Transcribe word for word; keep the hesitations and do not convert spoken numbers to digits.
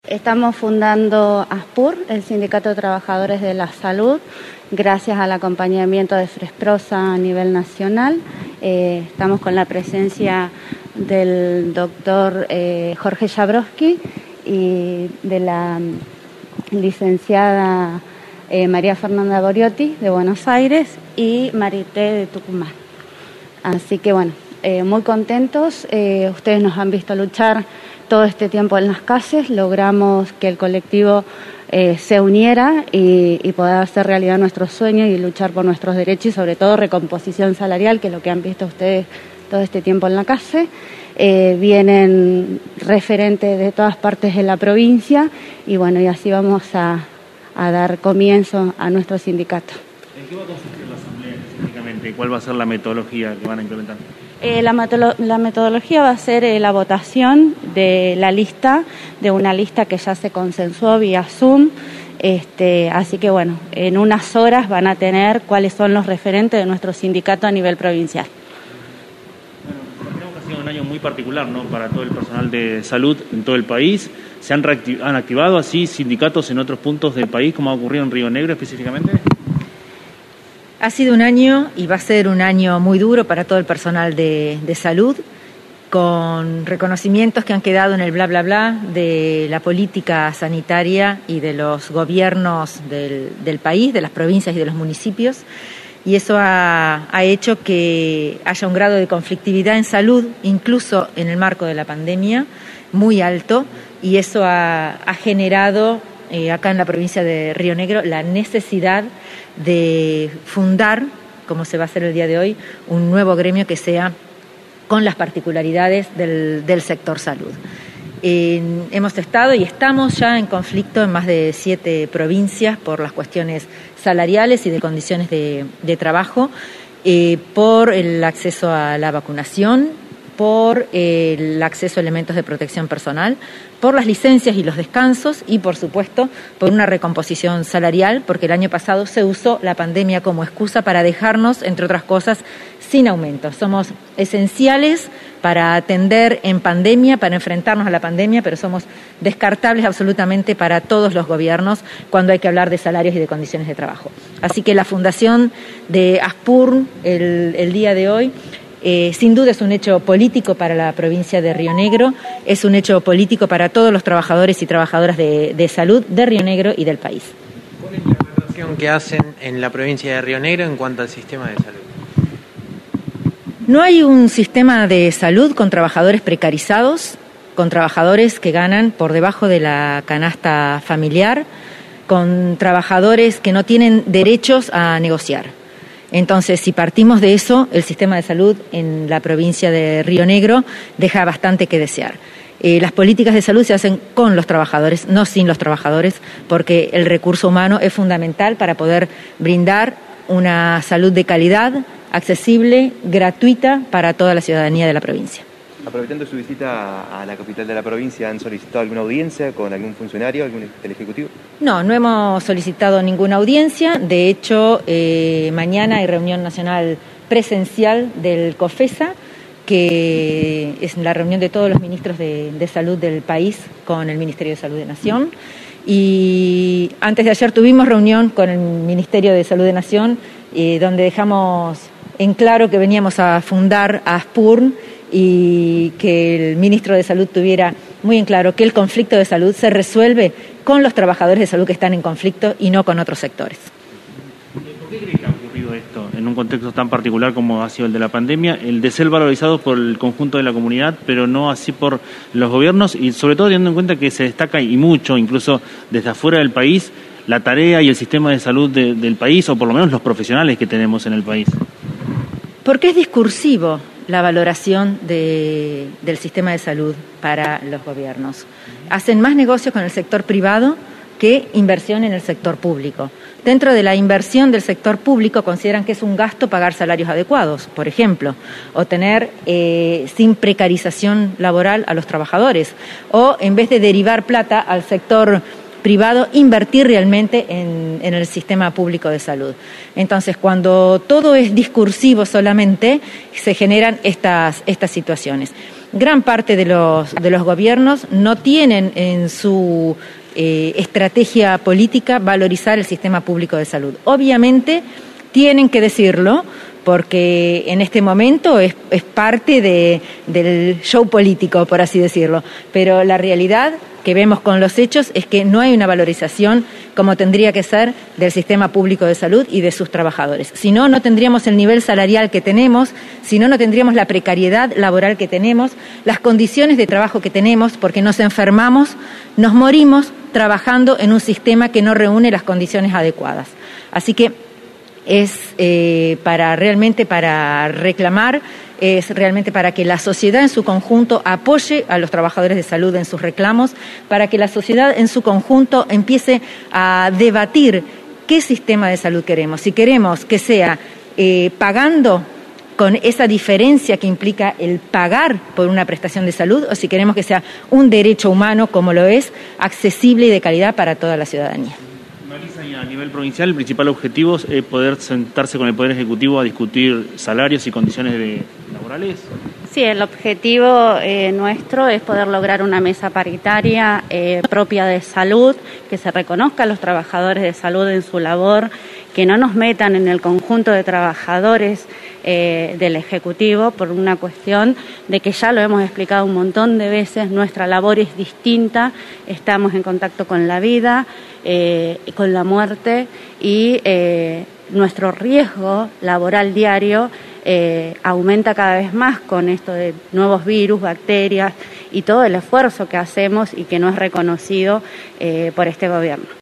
Estamos fundando ASPUR, el Sindicato de Trabajadores de la Salud, gracias al acompañamiento de Fresprosa a nivel nacional. Eh, estamos con la presencia del doctor eh, Jorge Jabrowski y de la licenciada eh, María Fernanda Boriotti de Buenos Aires y Marité de Tucumán. Así que bueno, eh, muy contentos. Eh, ustedes nos han visto luchar todo este tiempo en las calles, logramos que el colectivo eh, se uniera y, y poder hacer realidad nuestros sueños y luchar por nuestros derechos y sobre todo recomposición salarial, que es lo que han visto ustedes todo este tiempo en la calle. Eh, vienen referentes de todas partes de la provincia y bueno, y así vamos a, a dar comienzo a nuestro sindicato. ¿En qué va a consistir la asamblea específicamente? ¿Cuál va a ser la metodología que van a implementar? Eh, la, metolo- la metodología va a ser eh, la votación de la lista, de una lista que ya se consensuó vía Zoom. Este, así que bueno, en unas horas van a tener cuáles son los referentes de nuestro sindicato a nivel provincial. Bueno, creo que ha sido un año muy particular, ¿no?, para todo el personal de salud en todo el país. ¿Se han, reactiv- han activado así sindicatos en otros puntos del país, como ha ocurrido en Río Negro específicamente? Ha sido un año y va a ser un año muy duro para todo el personal de, de salud, con reconocimientos que han quedado en el bla bla bla de la política sanitaria y de los gobiernos del, del país, de las provincias y de los municipios, y eso ha, ha hecho que haya un grado de conflictividad en salud, incluso en el marco de la pandemia, muy alto, y eso ha, ha generado eh, acá en la provincia de Río Negro la necesidad de fundar, como se va a hacer el día de hoy, un nuevo gremio que sea con las particularidades del, del sector salud. Eh, hemos estado y estamos ya en conflicto en más de siete provincias por las cuestiones salariales y de condiciones de, de trabajo, eh, por el acceso a la vacunación, por eh, el acceso a elementos de protección personal, por las licencias y los descansos y, por supuesto, por una recomposición salarial, porque el año pasado se usó la pandemia como excusa para dejarnos, entre otras cosas, sin aumento. Somos esenciales para atender en pandemia, para enfrentarnos a la pandemia, pero somos descartables absolutamente para todos los gobiernos cuando hay que hablar de salarios y de condiciones de trabajo. Así que la fundación de ASPUR el, el día de hoy Eh, sin duda es un hecho político para la provincia de Río Negro, es un hecho político para todos los trabajadores y trabajadoras de, de salud de Río Negro y del país. ¿Cuál es la evaluación que hacen en la provincia de Río Negro en cuanto al sistema de salud? No hay un sistema de salud con trabajadores precarizados, con trabajadores que ganan por debajo de la canasta familiar, con trabajadores que no tienen derechos a negociar. Entonces, si partimos de eso, el sistema de salud en la provincia de Río Negro deja bastante que desear. Eh, las políticas de salud se hacen con los trabajadores, no sin los trabajadores, porque el recurso humano es fundamental para poder brindar una salud de calidad, accesible, gratuita para toda la ciudadanía de la provincia. Aprovechando su visita a la capital de la provincia, ¿han solicitado alguna audiencia con algún funcionario, algún del Ejecutivo? No, no hemos solicitado ninguna audiencia. De hecho, eh, mañana hay reunión nacional presencial del COFESA, que es la reunión de todos los ministros de, de salud del país con el Ministerio de Salud de Nación. Y antes de ayer tuvimos reunión con el Ministerio de Salud de Nación, eh, donde dejamos en claro que veníamos a fundar a ASPUR y que el ministro de Salud tuviera muy en claro que el conflicto de salud se resuelve con los trabajadores de salud que están en conflicto y no con otros sectores. ¿Por qué cree que ha ocurrido esto en un contexto tan particular como ha sido el de la pandemia, el de ser valorizado por el conjunto de la comunidad, pero no así por los gobiernos, y sobre todo teniendo en cuenta que se destaca y mucho, incluso desde afuera del país, la tarea y el sistema de salud de, del país, o por lo menos los profesionales que tenemos en el país? Porque es discursivo la valoración de, del sistema de salud para los gobiernos. Hacen más negocios con el sector privado que inversión en el sector público. Dentro de la inversión del sector público consideran que es un gasto pagar salarios adecuados, por ejemplo, o tener eh, sin precarización laboral a los trabajadores, o en vez de derivar plata al sector privado, invertir realmente en, en el sistema público de salud. Entonces, cuando todo es discursivo solamente, se generan estas, estas situaciones. gran parte de los, de los gobiernos no tienen en su eh, estrategia política valorizar el sistema público de salud. Obviamente tienen que decirlo, porque en este momento es, es parte de, del show político, por así decirlo. Pero la realidad que vemos con los hechos es que no hay una valorización como tendría que ser del sistema público de salud y de sus trabajadores. Si no, no tendríamos el nivel salarial que tenemos, si no, no tendríamos la precariedad laboral que tenemos, las condiciones de trabajo que tenemos, porque nos enfermamos, nos morimos trabajando en un sistema que no reúne las condiciones adecuadas. Así que es eh, para realmente para reclamar, es realmente para que la sociedad en su conjunto apoye a los trabajadores de salud en sus reclamos, para que la sociedad en su conjunto empiece a debatir qué sistema de salud queremos. Si queremos que sea eh, pagando con esa diferencia que implica el pagar por una prestación de salud, o si queremos que sea un derecho humano como lo es, accesible y de calidad para toda la ciudadanía. Marisa, y a nivel provincial, el principal objetivo es poder sentarse con el Poder Ejecutivo a discutir salarios y condiciones de, laborales. Sí, el objetivo eh, nuestro es poder lograr una mesa paritaria eh, propia de salud, que se reconozca a los trabajadores de salud en su labor, que no nos metan en el conjunto de trabajadores eh, del Ejecutivo por una cuestión de que ya lo hemos explicado un montón de veces, nuestra labor es distinta, estamos en contacto con la vida, eh, con la muerte y eh, nuestro riesgo laboral diario eh, aumenta cada vez más con esto de nuevos virus, bacterias y todo el esfuerzo que hacemos y que no es reconocido eh, por este gobierno.